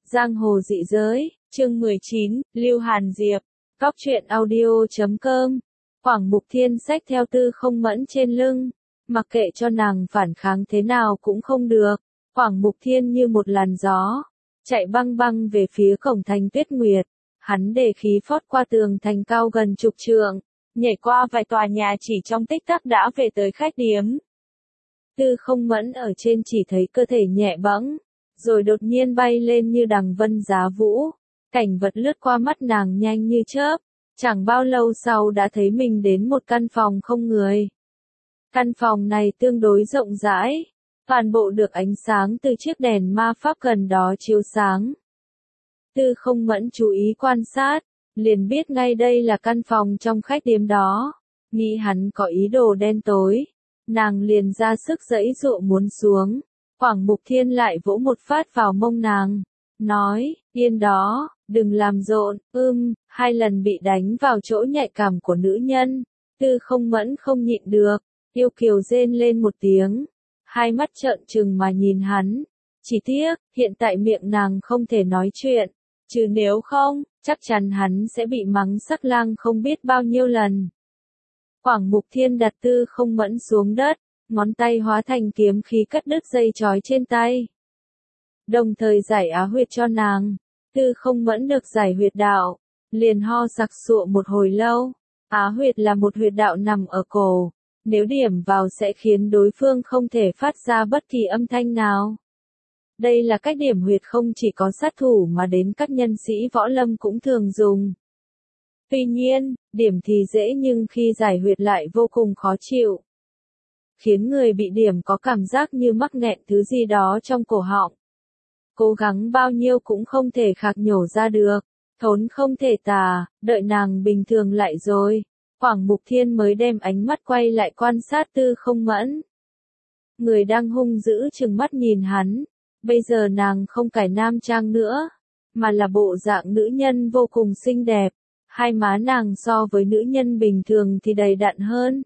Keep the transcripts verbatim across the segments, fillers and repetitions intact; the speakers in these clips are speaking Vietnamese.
Giang hồ dị giới, chương mười chín, Lưu Hàn Diệp, Cóc truyện audio chấm com. Quảng Mục Thiên xách theo Tư Không Mẫn trên lưng, mặc kệ cho nàng phản kháng thế nào cũng không được. Quảng Mục Thiên như một làn gió, chạy băng băng về phía cổng thành Tuyết Nguyệt. Hắn để khí phót qua tường thành cao gần chục trượng, nhảy qua vài tòa nhà chỉ trong tích tắc đã về tới khách điếm. Tư Không Mẫn ở trên chỉ thấy cơ thể nhẹ bẫng, rồi đột nhiên bay lên như đằng vân giá vũ. Cảnh vật lướt qua mắt nàng nhanh như chớp, chẳng bao lâu sau đã thấy mình đến một căn phòng không người. Căn phòng này tương đối rộng rãi, toàn bộ được ánh sáng từ chiếc đèn ma pháp gần đó chiếu sáng. Tư Không Mẫn chú ý quan sát, liền biết ngay đây là căn phòng trong khách điếm đó. Nghĩ hắn có ý đồ đen tối, nàng liền ra sức giãy giụa muốn xuống. Quảng Mục Thiên lại vỗ một phát vào mông nàng, nói, yên đó, đừng làm rộn, ưm, hai lần bị đánh vào chỗ nhạy cảm của nữ nhân. Tư Không Mẫn không nhịn được, yêu kiều rên lên một tiếng, hai mắt trợn trừng mà nhìn hắn. Chỉ tiếc, hiện tại miệng nàng không thể nói chuyện, chứ nếu không, chắc chắn hắn sẽ bị mắng sắc lang không biết bao nhiêu lần. Quảng Mục Thiên đặt Tư Không Mẫn xuống đất, ngón tay hóa thành kiếm khí cắt đứt dây trói trên tay, đồng thời giải á huyệt cho nàng. Tư Không Mẫn được giải huyệt đạo, liền ho sặc sụa một hồi lâu. Á huyệt là một huyệt đạo nằm ở cổ, nếu điểm vào sẽ khiến đối phương không thể phát ra bất kỳ âm thanh nào. Đây là cách điểm huyệt không chỉ có sát thủ mà đến các nhân sĩ võ lâm cũng thường dùng. Tuy nhiên, điểm thì dễ nhưng khi giải huyệt lại vô cùng khó chịu, khiến người bị điểm có cảm giác như mắc nghẹn thứ gì đó trong cổ họng. Cố gắng bao nhiêu cũng không thể khạc nhổ ra được, thốn không thể tả, đợi nàng bình thường lại rồi. Quảng Mục Thiên mới đem ánh mắt quay lại quan sát Tư Không Mẫn. Người đang hung dữ trừng mắt nhìn hắn, bây giờ nàng không cải nam trang nữa, mà là bộ dạng nữ nhân vô cùng xinh đẹp. Hai má nàng so với nữ nhân bình thường thì đầy đặn hơn.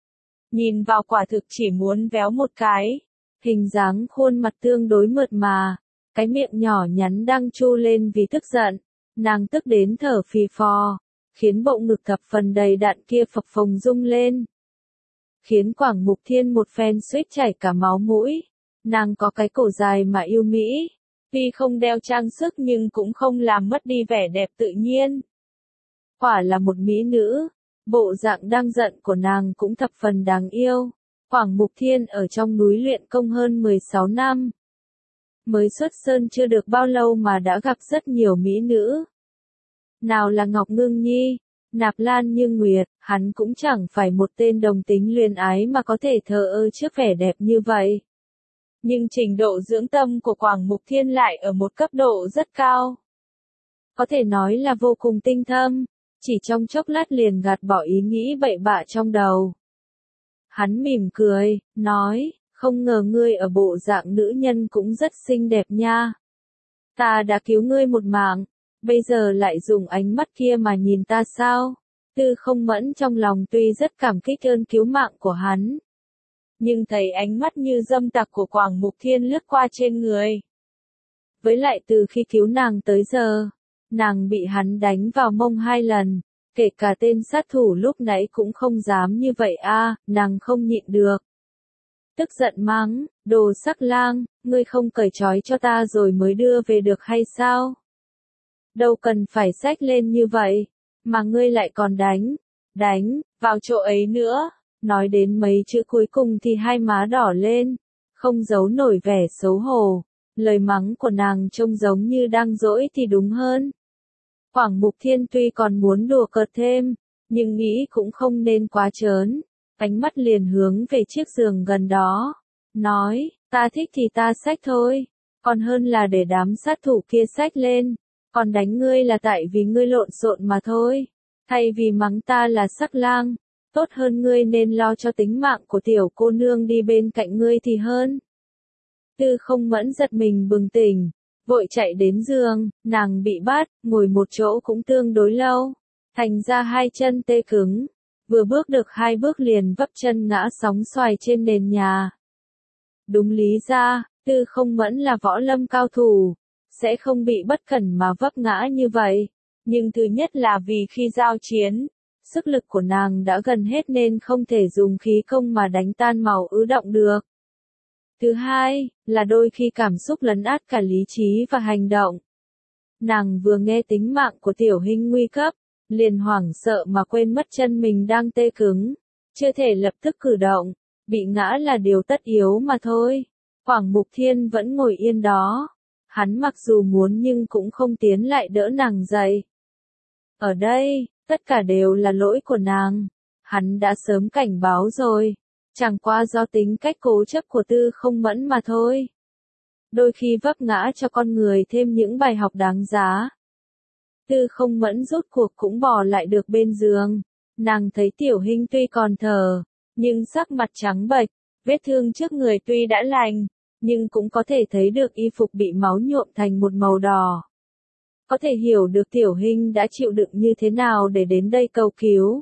Nhìn vào quả thực chỉ muốn véo một cái. Hình dáng khuôn mặt tương đối mượt mà, cái miệng nhỏ nhắn đang chu lên vì tức giận. Nàng tức đến thở phì phò, khiến bộ ngực thập phần đầy đặn kia phập phồng rung lên, khiến Quảng Mục Thiên một phen suýt chảy cả máu mũi. Nàng có cái cổ dài mà yêu mỹ, tuy không đeo trang sức nhưng cũng không làm mất đi vẻ đẹp tự nhiên. Quả là một mỹ nữ. Bộ dạng đang giận của nàng cũng thập phần đáng yêu. Quảng Mục Thiên ở trong núi luyện công hơn mười sáu năm. Mới xuất sơn chưa được bao lâu mà đã gặp rất nhiều mỹ nữ. Nào là Ngọc Ngưng Nhi, Nạp Lan Như Nguyệt, hắn cũng chẳng phải một tên đồng tính luyến ái mà có thể thờ ơ trước vẻ đẹp như vậy. Nhưng trình độ dưỡng tâm của Quảng Mục Thiên lại ở một cấp độ rất cao. Có thể nói là vô cùng tinh thâm. Chỉ trong chốc lát liền gạt bỏ ý nghĩ bậy bạ trong đầu. Hắn mỉm cười, nói, không ngờ ngươi ở bộ dạng nữ nhân cũng rất xinh đẹp nha. Ta đã cứu ngươi một mạng, bây giờ lại dùng ánh mắt kia mà nhìn ta sao? Tư Không Mẫn trong lòng tuy rất cảm kích ơn cứu mạng của hắn, nhưng thấy ánh mắt như dâm tặc của Quảng Mục Thiên lướt qua trên người. Với lại từ khi cứu nàng tới giờ, nàng bị hắn đánh vào mông hai lần, kể cả tên sát thủ lúc nãy cũng không dám như vậy a, nàng không nhịn được. Tức giận mắng, đồ sắc lang, ngươi không cởi trói cho ta rồi mới đưa về được hay sao? Đâu cần phải xách lên như vậy, mà ngươi lại còn đánh, đánh, vào chỗ ấy nữa. Nói đến mấy chữ cuối cùng thì hai má đỏ lên, không giấu nổi vẻ xấu hổ. Lời mắng của nàng trông giống như đang dỗi thì đúng hơn. Quảng Mục Thiên tuy còn muốn đùa cợt thêm, nhưng nghĩ cũng không nên quá trớn. Ánh mắt liền hướng về chiếc giường gần đó, nói, ta thích thì ta xách thôi, còn hơn là để đám sát thủ kia xách lên. Còn đánh ngươi là tại vì ngươi lộn xộn mà thôi. Thay vì mắng ta là sắc lang, tốt hơn ngươi nên lo cho tính mạng của tiểu cô nương đi bên cạnh ngươi thì hơn. Tư Không Mẫn giật mình bừng tỉnh, vội chạy đến giường. Nàng bị bắt, ngồi một chỗ cũng tương đối lâu, thành ra hai chân tê cứng, vừa bước được hai bước liền vấp chân ngã sóng xoài trên nền nhà. Đúng lý ra, Tư Không Mẫn là võ lâm cao thủ, sẽ không bị bất cẩn mà vấp ngã như vậy. Nhưng thứ nhất là vì khi giao chiến, sức lực của nàng đã gần hết nên không thể dùng khí công mà đánh tan màu ứ động được. Thứ hai, là đôi khi cảm xúc lấn át cả lý trí và hành động. Nàng vừa nghe tính mạng của Tiểu Hinh nguy cấp, liền hoảng sợ mà quên mất chân mình đang tê cứng, chưa thể lập tức cử động, bị ngã là điều tất yếu mà thôi. Quảng Mục Thiên vẫn ngồi yên đó, hắn mặc dù muốn nhưng cũng không tiến lại đỡ nàng dậy. Ở đây, tất cả đều là lỗi của nàng, hắn đã sớm cảnh báo rồi, chẳng qua do tính cách cố chấp của Tư Không Mẫn mà thôi. Đôi khi vấp ngã cho con người thêm những bài học đáng giá. Tư Không Mẫn rốt cuộc cũng bò lại được bên giường, nàng thấy Tiểu Hinh tuy còn thở, nhưng sắc mặt trắng bệch, vết thương trước người tuy đã lành, nhưng cũng có thể thấy được y phục bị máu nhuộm thành một màu đỏ. Có thể hiểu được Tiểu Hinh đã chịu đựng như thế nào để đến đây cầu cứu.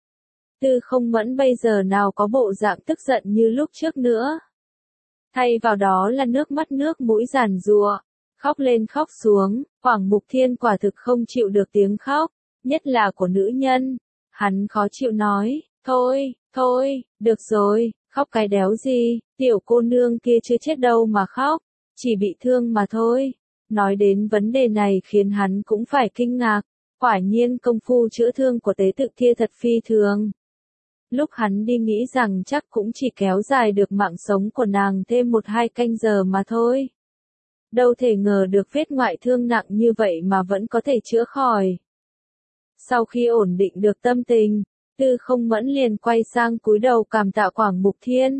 Tư Không Mẫn bây giờ nào có bộ dạng tức giận như lúc trước nữa. Thay vào đó là nước mắt nước mũi giàn giụa, khóc lên khóc xuống. Quảng Mục Thiên quả thực không chịu được tiếng khóc, nhất là của nữ nhân. Hắn khó chịu nói, thôi, thôi, được rồi, khóc cái đéo gì, tiểu cô nương kia chưa chết đâu mà khóc, chỉ bị thương mà thôi. Nói đến vấn đề này khiến hắn cũng phải kinh ngạc, quả nhiên công phu chữa thương của tế tự kia thật phi thường. Lúc hắn đi nghĩ rằng chắc cũng chỉ kéo dài được mạng sống của nàng thêm một hai canh giờ mà thôi. Đâu thể ngờ được vết ngoại thương nặng như vậy mà vẫn có thể chữa khỏi. Sau khi ổn định được tâm tình, Tư Không Mẫn liền quay sang cúi đầu cảm tạ Quảng Mục Thiên.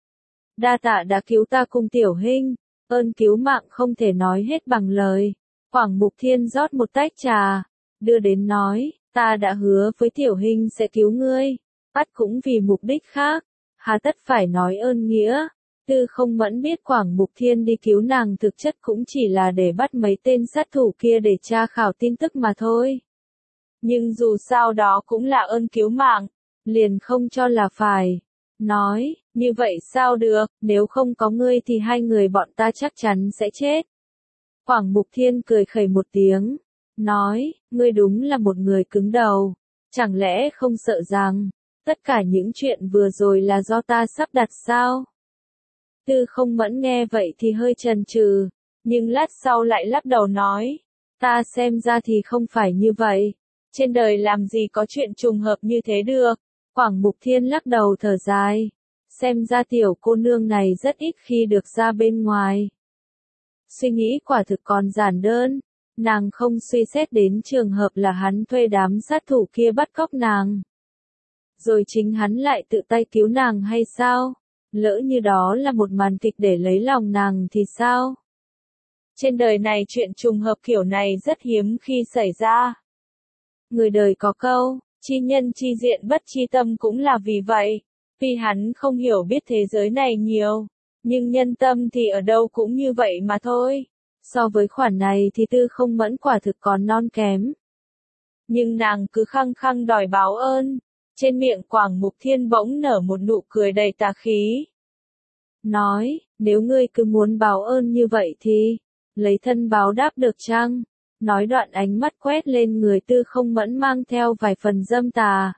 Đa tạ đã cứu ta cùng Tiểu Hinh, ơn cứu mạng không thể nói hết bằng lời. Quảng Mục Thiên rót một tách trà, đưa đến nói, ta đã hứa với Tiểu Hinh sẽ cứu ngươi, bắt cũng vì mục đích khác, hà tất phải nói ơn nghĩa. Tư Không Mẫn biết Quảng Mục Thiên đi cứu nàng thực chất cũng chỉ là để bắt mấy tên sát thủ kia để tra khảo tin tức mà thôi. Nhưng dù sao đó cũng là ơn cứu mạng, liền không cho là phải. Nói, như vậy sao được, nếu không có ngươi thì hai người bọn ta chắc chắn sẽ chết. Quảng Mục Thiên cười khẩy một tiếng, nói, ngươi đúng là một người cứng đầu, chẳng lẽ không sợ rằng, tất cả những chuyện vừa rồi là do ta sắp đặt sao? Tư Không Mẫn nghe vậy thì hơi chần chừ, nhưng lát sau lại lắc đầu nói, ta xem ra thì không phải như vậy, trên đời làm gì có chuyện trùng hợp như thế được. Quảng Mục Thiên lắc đầu thở dài, xem ra tiểu cô nương này rất ít khi được ra bên ngoài. Suy nghĩ quả thực còn giản đơn, nàng không suy xét đến trường hợp là hắn thuê đám sát thủ kia bắt cóc nàng. Rồi chính hắn lại tự tay cứu nàng hay sao? Lỡ như đó là một màn kịch để lấy lòng nàng thì sao? Trên đời này chuyện trùng hợp kiểu này rất hiếm khi xảy ra. Người đời có câu, chi nhân chi diện bất chi tâm cũng là vì vậy. Vì hắn không hiểu biết thế giới này nhiều, nhưng nhân tâm thì ở đâu cũng như vậy mà thôi. So với khoản này thì Tư Không Mẫn quả thực còn non kém. Nhưng nàng cứ khăng khăng đòi báo ơn. Trên miệng Quảng Mục Thiên bỗng nở một nụ cười đầy tà khí. Nói, nếu ngươi cứ muốn báo ơn như vậy thì, lấy thân báo đáp được chăng? Nói đoạn ánh mắt quét lên người Tư Không Mẫn mang theo vài phần dâm tà.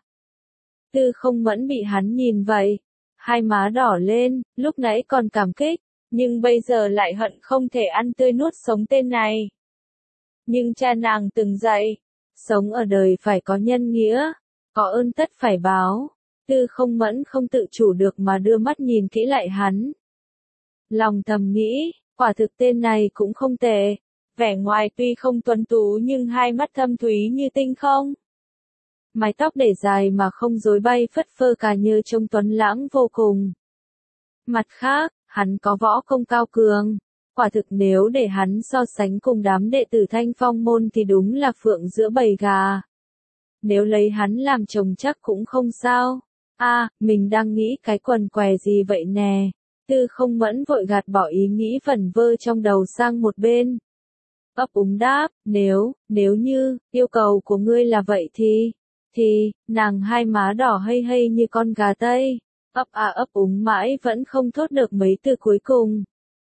Tư Không Mẫn bị hắn nhìn vậy, hai má đỏ lên, lúc nãy còn cảm kích, nhưng bây giờ lại hận không thể ăn tươi nuốt sống tên này. Nhưng cha nàng từng dạy, sống ở đời phải có nhân nghĩa, có ơn tất phải báo. Tư Không Mẫn không tự chủ được mà đưa mắt nhìn kỹ lại hắn. Lòng thầm nghĩ, quả thực tên này cũng không tệ, vẻ ngoài tuy không tuấn tú nhưng hai mắt thâm thúy như tinh không. Mái tóc để dài mà không rối bay phất phơ cả như trông tuấn lãng vô cùng. Mặt khác, hắn có võ công cao cường, quả thực nếu để hắn so sánh cùng đám đệ tử Thanh Phong môn thì đúng là phượng giữa bầy gà. Nếu lấy hắn làm chồng chắc cũng không sao. A, à, mình đang nghĩ cái quần què gì vậy nè. Tư Không Mẫn vội gạt bỏ ý nghĩ vẩn vơ trong đầu sang một bên. Ấp úng đáp, nếu, nếu như, yêu cầu của ngươi là vậy thì, thì, nàng hai má đỏ hây hây như con gà Tây. Ấp à ấp úng mãi vẫn không thốt được mấy từ cuối cùng.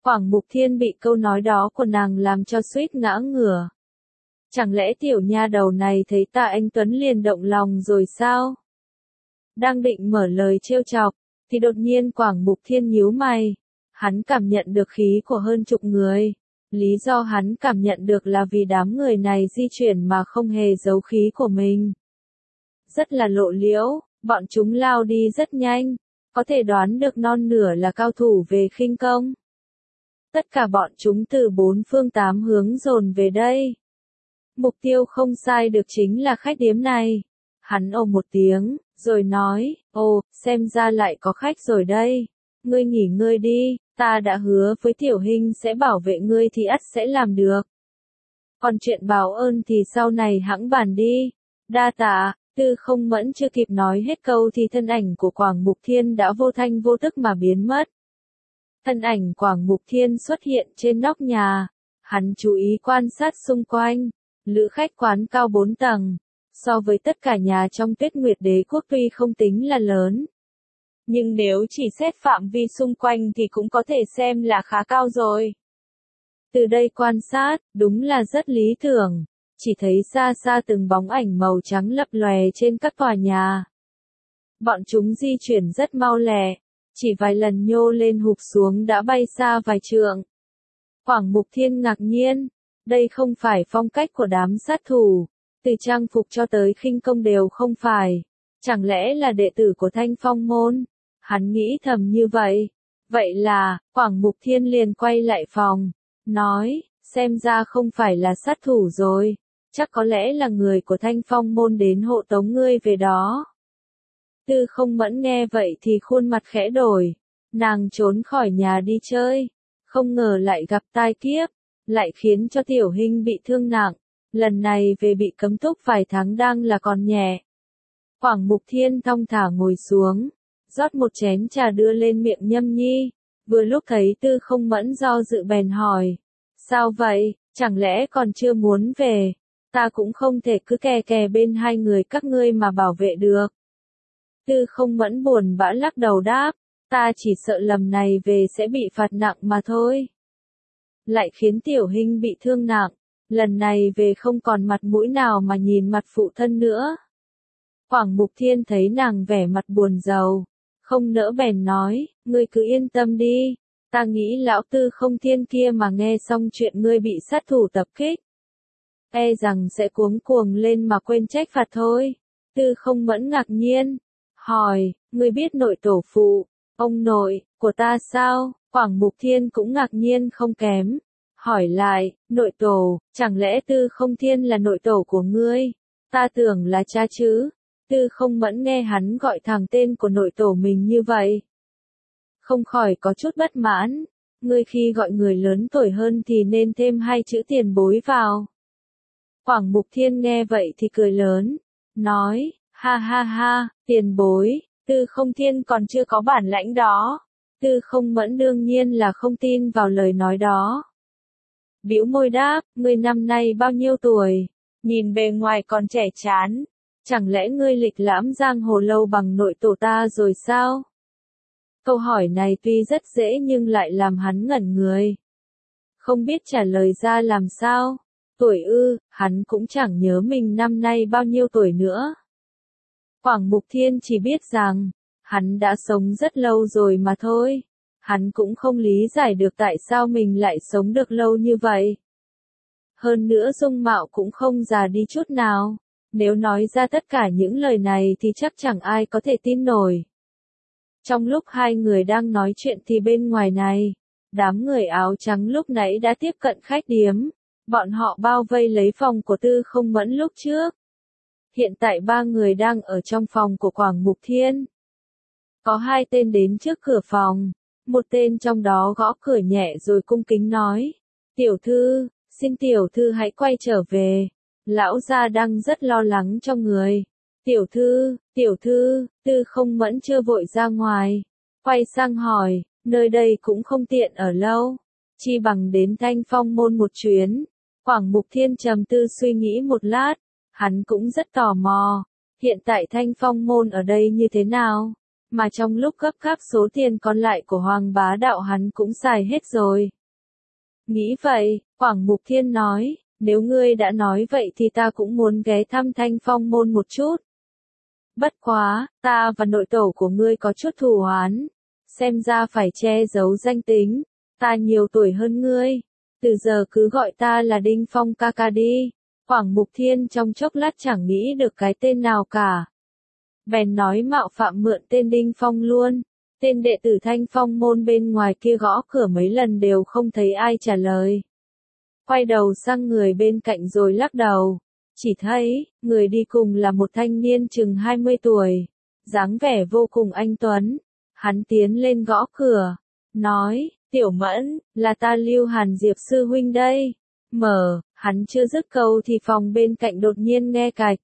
Quảng Mục Thiên bị câu nói đó của nàng làm cho suýt ngã ngửa. Chẳng lẽ tiểu nha đầu này thấy Tạ Anh Tuấn liền động lòng rồi sao? Đang định mở lời trêu chọc, thì đột nhiên Quảng Mục Thiên nhíu mày. Hắn cảm nhận được khí của hơn chục người. Lý do hắn cảm nhận được là vì đám người này di chuyển mà không hề giấu khí của mình. Rất là lộ liễu, bọn chúng lao đi rất nhanh, có thể đoán được non nửa là cao thủ về khinh công. Tất cả bọn chúng từ bốn phương tám hướng dồn về đây. Mục tiêu không sai được chính là khách điếm này. Hắn ồ một tiếng, rồi nói, ồ, xem ra lại có khách rồi đây. Ngươi nghỉ ngơi đi, ta đã hứa với Tiểu Hinh sẽ bảo vệ ngươi thì ắt sẽ làm được. Còn chuyện báo ơn thì sau này hẵng bàn đi. Đa tạ. Tư Không Mẫn chưa kịp nói hết câu thì thân ảnh của Quảng Mục Thiên đã vô thanh vô tức mà biến mất. Thân ảnh Quảng Mục Thiên xuất hiện trên nóc nhà. Hắn chú ý quan sát xung quanh. Lữ khách quán cao bốn tầng. So với tất cả nhà trong Tuyết Nguyệt Đế quốc tuy không tính là lớn. Nhưng nếu chỉ xét phạm vi xung quanh thì cũng có thể xem là khá cao rồi. Từ đây quan sát, đúng là rất lý tưởng. Chỉ thấy xa xa từng bóng ảnh màu trắng lập lòe trên các tòa nhà. Bọn chúng di chuyển rất mau lẹ, chỉ vài lần nhô lên hụp xuống đã bay xa vài trượng. Quảng Mục Thiên ngạc nhiên, đây không phải phong cách của đám sát thủ, từ trang phục cho tới khinh công đều không phải. Chẳng lẽ là đệ tử của Thanh Phong môn? Hắn nghĩ thầm như vậy. Vậy là, Quảng Mục Thiên liền quay lại phòng, nói, xem ra không phải là sát thủ rồi. Chắc có lẽ là người của Thanh Phong môn đến hộ tống ngươi về đó. Tư Không Mẫn nghe vậy thì khuôn mặt khẽ đổi. Nàng trốn khỏi nhà đi chơi. Không ngờ lại gặp tai kiếp. Lại khiến cho Tiểu Hinh bị thương nặng. Lần này về bị cấm túc vài tháng đang là còn nhẹ. Quảng Mục Thiên thong thả ngồi xuống. Rót một chén trà đưa lên miệng Nhâm Nhi. Vừa lúc thấy Tư Không Mẫn do dự bèn hỏi. Sao vậy, chẳng lẽ còn chưa muốn về? Ta cũng không thể cứ kè kè bên hai người các ngươi mà bảo vệ được. Tư Không Mẫn buồn bã lắc đầu đáp, ta chỉ sợ lần này về sẽ bị phạt nặng mà thôi. Lại khiến Tiểu Hinh bị thương nặng, lần này về không còn mặt mũi nào mà nhìn mặt phụ thân nữa. Quảng Mục Thiên thấy nàng vẻ mặt buồn rầu, không nỡ bèn nói, ngươi cứ yên tâm đi, ta nghĩ lão Tư Không Thiên kia mà nghe xong chuyện ngươi bị sát thủ tập kích. E rằng sẽ cuống cuồng lên mà quên trách phạt thôi. Tư Không Mẫn ngạc nhiên, hỏi, ngươi biết nội tổ phụ, ông nội, của ta sao? Quảng Mục Thiên cũng ngạc nhiên không kém. Hỏi lại, nội tổ, chẳng lẽ Tư Không Thiên là nội tổ của ngươi? Ta tưởng là cha chứ. Tư Không Mẫn nghe hắn gọi thẳng tên của nội tổ mình như vậy. Không khỏi có chút bất mãn. Ngươi khi gọi người lớn tuổi hơn thì nên thêm hai chữ tiền bối vào. Quảng Mục Thiên nghe vậy thì cười lớn, nói, ha ha ha, tiền bối, Tư Không Thiên còn chưa có bản lãnh đó. Tư Không Mẫn đương nhiên là không tin vào lời nói đó. Bĩu môi đáp, ngươi năm nay bao nhiêu tuổi? Nhìn bề ngoài còn trẻ chán. Chẳng lẽ ngươi lịch lãm giang hồ lâu bằng nội tổ ta rồi sao? Câu hỏi này tuy rất dễ nhưng lại làm hắn ngẩn người. Không biết trả lời ra làm sao. Tuổi ư, hắn cũng chẳng nhớ mình năm nay bao nhiêu tuổi nữa. Quảng Mục Thiên chỉ biết rằng, hắn đã sống rất lâu rồi mà thôi. Hắn cũng không lý giải được tại sao mình lại sống được lâu như vậy. Hơn nữa dung mạo cũng không già đi chút nào. Nếu nói ra tất cả những lời này thì chắc chẳng ai có thể tin nổi. Trong lúc hai người đang nói chuyện thì bên ngoài này, đám người áo trắng lúc nãy đã tiếp cận khách điếm. Bọn họ bao vây lấy phòng của Tư Không Mẫn lúc trước. Hiện tại ba người đang ở trong phòng của Quảng Mục Thiên. Có hai tên đến trước cửa phòng. Một tên trong đó gõ cửa nhẹ rồi cung kính nói. Tiểu thư, xin tiểu thư hãy quay trở về. Lão gia đang rất lo lắng cho người. Tiểu thư, tiểu thư, Tư Không Mẫn chưa vội ra ngoài. Quay sang hỏi, nơi đây cũng không tiện ở lâu. Chi bằng đến Thanh Phong môn một chuyến. Quảng Mục Thiên trầm tư suy nghĩ một lát. Hắn cũng rất tò mò. Hiện tại Thanh Phong môn ở đây như thế nào? mà trong lúc gấp gáp số tiền còn lại của Hoàng Bá Đạo hắn cũng xài hết rồi. Nghĩ vậy, Quảng Mục Thiên nói, nếu ngươi đã nói vậy thì ta cũng muốn ghé thăm Thanh Phong môn một chút. Bất quá, ta và nội tổ của ngươi có chút thù oán, xem ra phải che giấu danh tính, ta nhiều tuổi hơn ngươi, từ giờ cứ gọi ta là Đinh Phong ca ca đi. Quảng Mục Thiên trong chốc lát chẳng nghĩ được cái tên nào cả. Bèn nói mạo phạm mượn tên Đinh Phong luôn. Tên đệ tử Thanh Phong môn bên ngoài kia gõ cửa mấy lần đều không thấy ai trả lời. Quay đầu sang người bên cạnh rồi lắc đầu. Chỉ thấy, người đi cùng là một thanh niên chừng hai mươi tuổi. Dáng vẻ vô cùng anh tuấn. Hắn tiến lên gõ cửa. Nói, Tiểu Mẫn, là ta Lưu Hàn Diệp sư huynh đây. Mở, hắn chưa dứt câu thì phòng bên cạnh đột nhiên nghe cạch.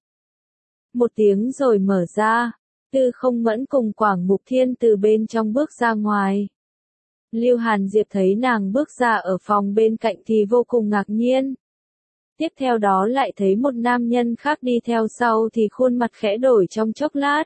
Một tiếng rồi mở ra. Tư Không Mẫn cùng Quảng Mục Thiên từ bên trong bước ra ngoài. Lưu Hàn Diệp thấy nàng bước ra ở phòng bên cạnh thì vô cùng ngạc nhiên. Tiếp theo đó lại thấy một nam nhân khác đi theo sau thì khuôn mặt khẽ đổi trong chốc lát.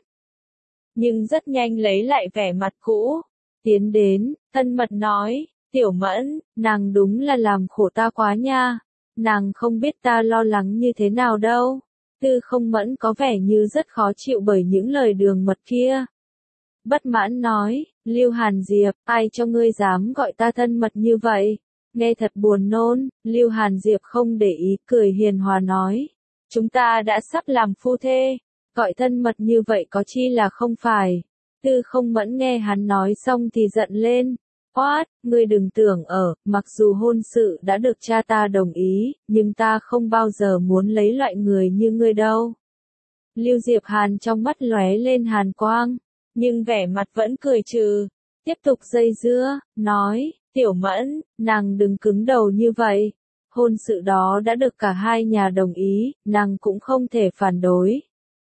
Nhưng rất nhanh lấy lại vẻ mặt cũ. Tiến đến, thân mật nói, Tiểu Mẫn, nàng đúng là làm khổ ta quá nha. Nàng không biết ta lo lắng như thế nào đâu. Tư Không Mẫn có vẻ như rất khó chịu bởi những lời đường mật kia. Bất mãn nói, Lưu Hàn Diệp, ai cho ngươi dám gọi ta thân mật như vậy? Nghe thật buồn nôn. Lưu Hàn Diệp không để ý, cười hiền hòa nói. Chúng ta đã sắp làm phu thê, gọi thân mật như vậy có chi là không phải. Tư Không Mẫn nghe hắn nói xong thì giận lên. Oát, ngươi đừng tưởng ở, mặc dù hôn sự đã được cha ta đồng ý, nhưng ta không bao giờ muốn lấy loại người như ngươi đâu. Lưu Diệp Hàn trong mắt lóe lên hàn quang, nhưng vẻ mặt vẫn cười trừ, tiếp tục dây dưa, nói, Tiểu Mẫn, nàng đừng cứng đầu như vậy. Hôn sự đó đã được cả hai nhà đồng ý, nàng cũng không thể phản đối.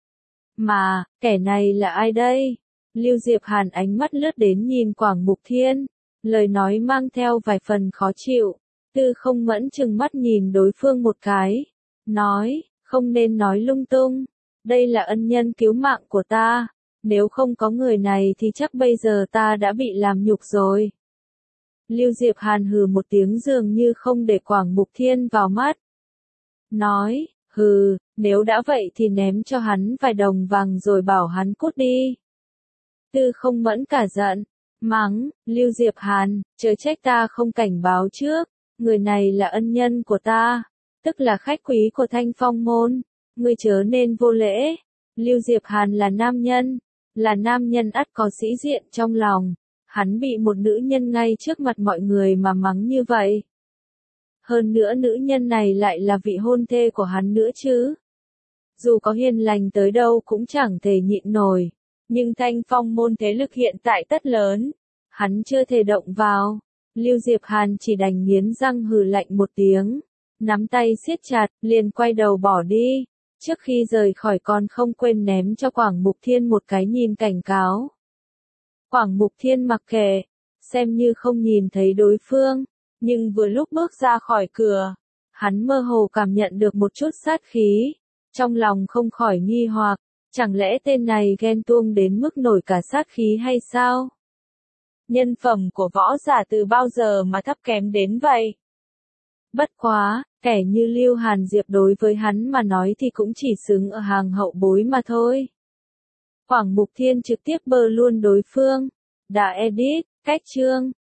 Mà, kẻ này là ai đây? Lưu Diệp Hàn ánh mắt lướt đến nhìn Quảng Mục Thiên. Lời nói mang theo vài phần khó chịu. Tư Không Mẫn trừng mắt nhìn đối phương một cái. Nói, không nên nói lung tung. Đây là ân nhân cứu mạng của ta. Nếu không có người này thì chắc bây giờ ta đã bị làm nhục rồi. Lưu Diệp Hàn hừ một tiếng dường như không để Quảng Mục Thiên vào mắt. Nói, hừ, nếu đã vậy thì ném cho hắn vài đồng vàng rồi bảo hắn cút đi. Tư Không Mẫn cả giận. Mắng, Lưu Diệp Hàn, chớ trách ta không cảnh báo trước, người này là ân nhân của ta, tức là khách quý của Thanh Phong môn, ngươi chớ nên vô lễ. Lưu Diệp Hàn là nam nhân, là nam nhân ắt có sĩ diện trong lòng, hắn bị một nữ nhân ngay trước mặt mọi người mà mắng như vậy. Hơn nữa nữ nhân này lại là vị hôn thê của hắn nữa chứ. Dù có hiền lành tới đâu cũng chẳng thể nhịn nổi. Nhưng Thanh Phong môn thế lực hiện tại tất lớn, hắn chưa thể động vào. Lưu Diệp Hàn chỉ đành nghiến răng hừ lạnh một tiếng, nắm tay siết chặt, liền quay đầu bỏ đi. Trước khi rời khỏi còn không quên ném cho Quảng Mục Thiên một cái nhìn cảnh cáo. Quảng Mục Thiên mặc kệ, xem như không nhìn thấy đối phương, nhưng vừa lúc bước ra khỏi cửa, hắn mơ hồ cảm nhận được một chút sát khí, trong lòng không khỏi nghi hoặc. Chẳng lẽ tên này ghen tuông đến mức nổi cả sát khí hay sao? Nhân phẩm của võ giả từ bao giờ mà thấp kém đến vậy? Bất quá, kẻ như Lưu Hàn Diệp đối với hắn mà nói thì cũng chỉ xứng ở hàng hậu bối mà thôi. Quảng Mục Thiên trực tiếp bơ luôn đối phương. Đã edit, cách chương.